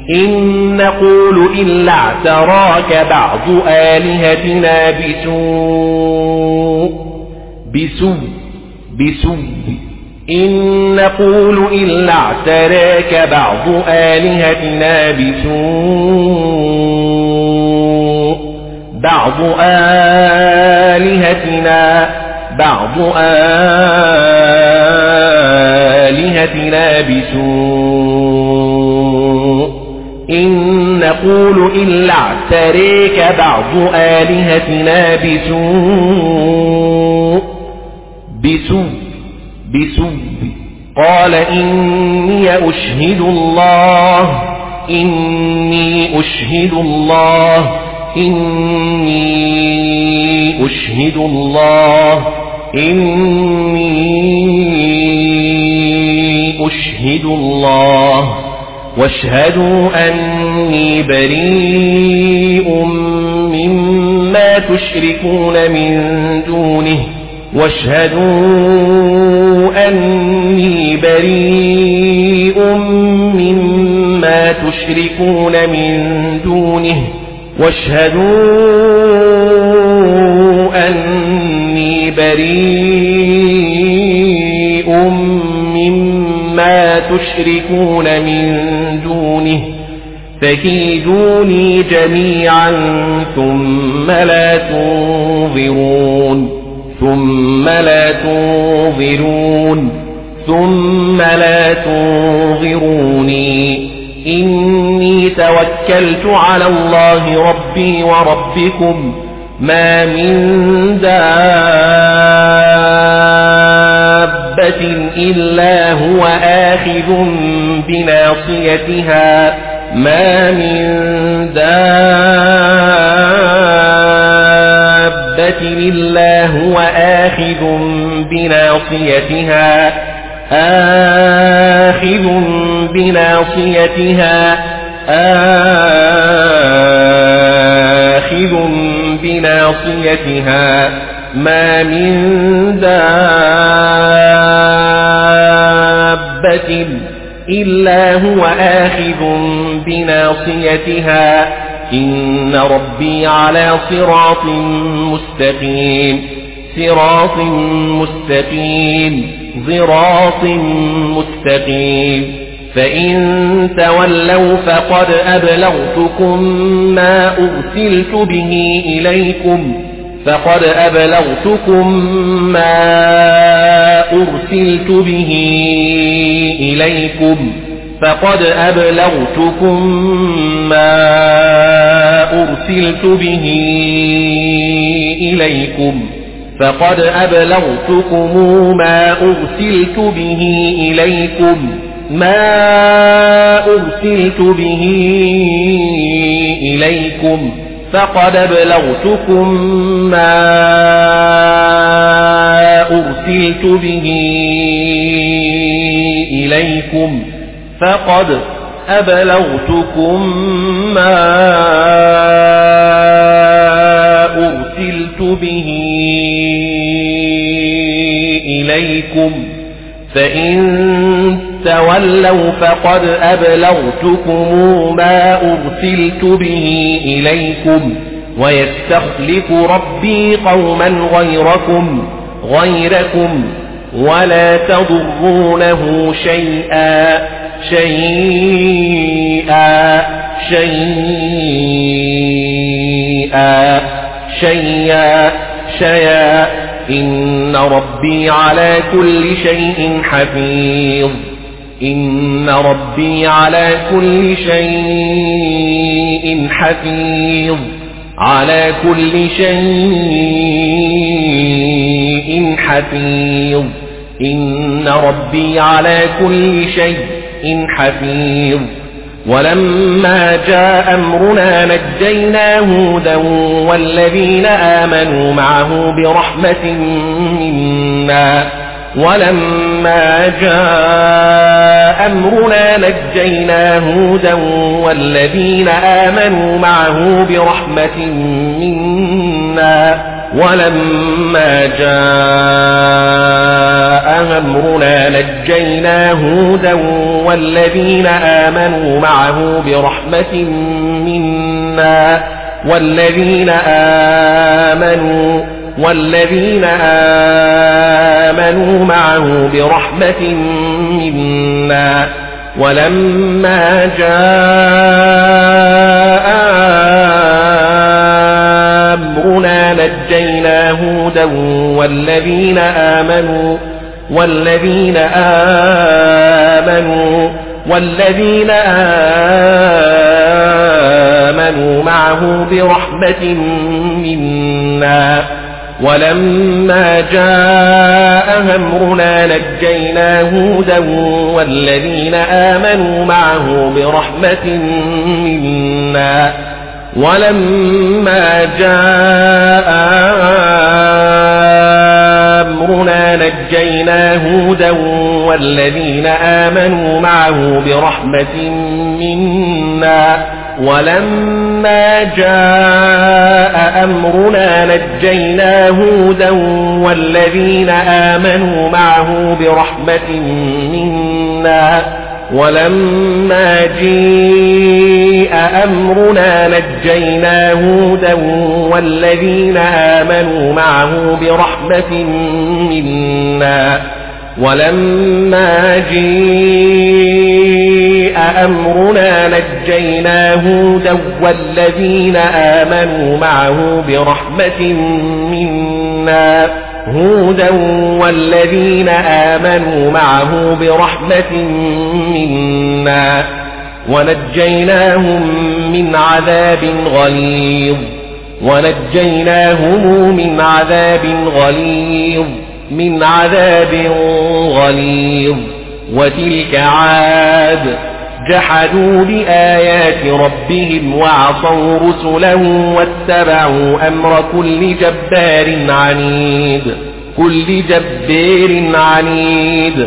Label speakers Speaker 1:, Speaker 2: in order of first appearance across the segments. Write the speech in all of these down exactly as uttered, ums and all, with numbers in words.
Speaker 1: إن نقول إلا اعتراك بعض آلهتنا بسوء بسوء بسوء إن نقول إلا اعتراك بعض آلهتنا بسوء بعض آلهتنا بعض آلهتنا بسوء إن نقول إلا اعتريك بعض آلهتنا بسوء بسوء بسوء قال إني أشهد الله إني أشهد الله إني أشهد الله إني أشهد الله واشهدوا أني بريء مما تشركون من دونه واشهدوا أني بريء مما تشركون من دونه واشهدوا أني بريء مما تشركون من دونه فكيدوني جميعا ثم لا تنظرون ثم لا تنظرون ثم لا تنظروني إني توكلت على الله ربي وربكم ما من دابة إلا هو آخذ بناصيتها ما من دابة إلا هو آخذ بناصيتها آخذ بناصيتها آخذ بناصيتها ما من دابة إلا هو آخذ بناصيتها إن ربي على صراط مستقيم صراط مستقيم صراط مستقيم فإن تولوا فقد أبلغتكم ما أرسلت به إليكم فقد أبلغتكم ما أرسلت به إليكم فقد أبلغتكم ما أرسلت به إليكم فقد أبلغتكم ما أرسلت به إليكم ما أرسلت به إليكم فقد أبلغتكم ما أرسلت به إليكم فقد أبلغتكم ما أرسلت به إليكم فإن تولوا فقد أبلغتكم ما أرسلت به إليكم ويستخلف ربي قوما غيركم غيركم ولا تضرونه شيئا شيئا شيئا شيئا شيئا إن ربي على كل شيء حفيظ إن ربي على كل شيء حفيظ على كل شيء حفيظ إن ربي على كل شيء حفيظ ولما جاء أمرنا نجينا هودا والذين آمنوا معه برحمة منا ولما جاء أمرنا نجينا هودا والذين آمنوا معه برحمة منا ولما جاء أمرنا نجينا هودا والذين آمنوا معه برحمة منا والذين آمنوا والذين آمنوا معه برحمة منا ولما جاء أمرنا نجينا هودا والذين آمنوا والذين آمنوا والذين آمنوا معه برحمة منا ولما جاء أمرنا نجينا هودا والذين آمنوا معه برحمة منا ولما جاء أمرنا نجينا هودا والذين آمنوا معه برحمة منا ولما جاء أمرنا نجينا هودا والذين آمنوا معه برحمة منا ولما جاء أمرنا نجينا هودا والذين آمنوا معه برحمة منا ولما جاء أمرنا نجينا هودا والذين آمنوا معه برحمة منا هودا والذين آمنوا معه برحمة منا ونجيناهم من عذاب غليظ ونجيناهم من عذاب غليظ من عذاب غليظ وتلك عاد جحدوا بآيات ربهم وعصوا رسله واتبعوا أمر كل جبار عنيد كل جبار عنيد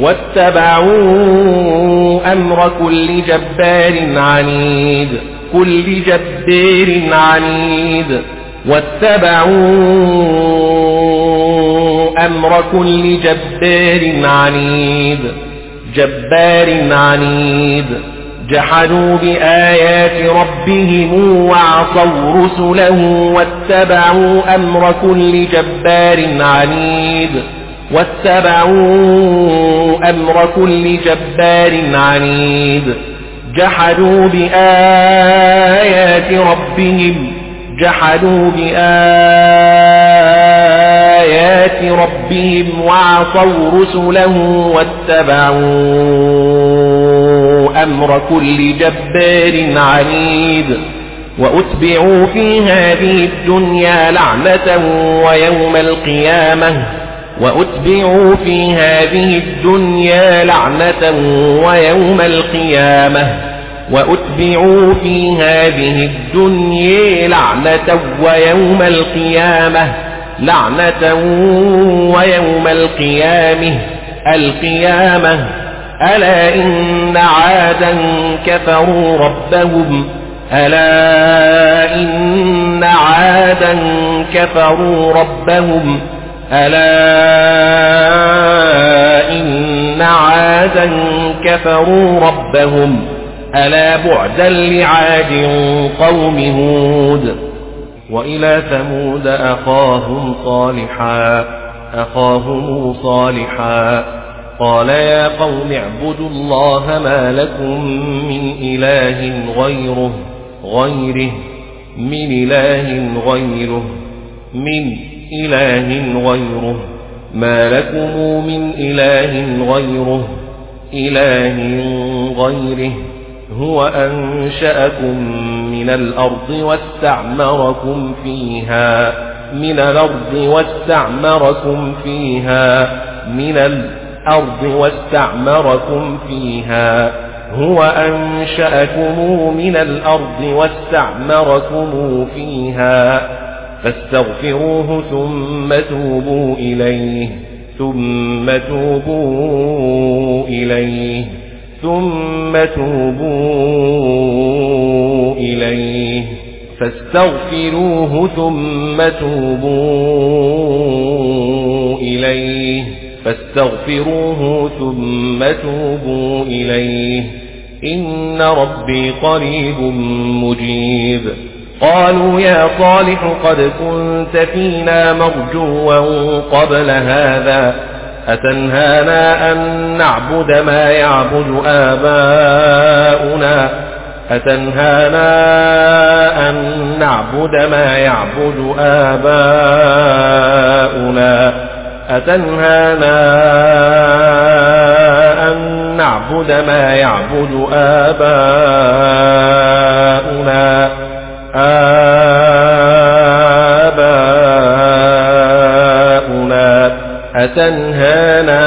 Speaker 1: واتبعوا أمر كل جبار عنيد كل جبار عنيد واتبعوا أمر كل جبار عنيد جبار عنيد جحدوا بآيات ربهم وعصوا رسله واتبعوا أمر كل جبار عنيد واتبعوا أمر كل جبار عنيد جحدوا بآيات ربهم جحدوا بآيات ربهم وعصوا رسله واتبعوا أمر كل جبار عنيد وأتبعوا في هذه الدنيا لعنة ويوم القيامة وأتبعوا في هذه الدنيا لعنة ويوم القيامة وأتبعوا في هذه الدنيا لعنة ويوم القيامة لعنة ويوم القيامة القيامة ألا إن عادا كفروا ربهم ألا إن عادا كفروا ربهم ألا إن عادا كفروا ربهم ألا بعدا لعاد قوم هود وإلى ثمود أخاهم صالحا أخاهم صالحا قال يا قوم اعبدوا الله ما لكم من إله غيره غيره من إله غيره من إله غيره ما لكم من إله غيره إله غيره هو أنشأكم من الأرض واستعمركم فيها من الأرض واستعمركم فيها من الأرض واستعمركم فيها هو أنشأكم من الأرض واستعمركم فيها فاستغفروه ثم توبوا إليه ثم توبوا إليه ثم توبوا إليه فاستغفروه ثم توبوا إليه فاستغفروه ثم توبوا إليه إن ربي قريب مجيب. قالوا يا صالح قد كنت فينا مرجوا قبل هذا أتنهانا أن نعبد ما يعبد آباؤنا أتنهانا أن نعبد ما يعبد آباؤنا أتنهانا أن نعبد ما يعبد آباؤنا آباؤنا أتنهانا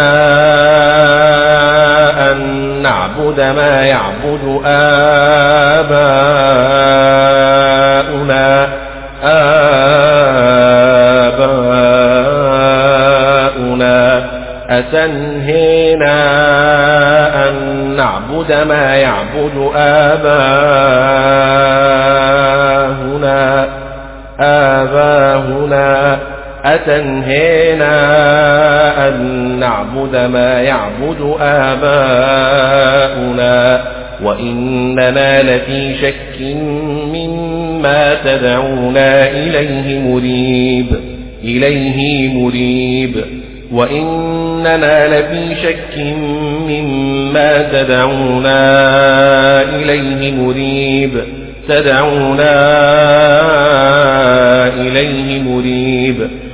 Speaker 1: أن نعبد ما يعبد آباؤنا آباؤنا أتنهينا أن نعبد ما يعبد آباؤنا آباؤنا أتنهينا أن نعبد ما يعبد آباؤنا وإننا لفي شك مما تدعونا إليه مريب إليه مريب وإننا لفي شك مما تدعونا إليه مريب تدعونا إليه مريب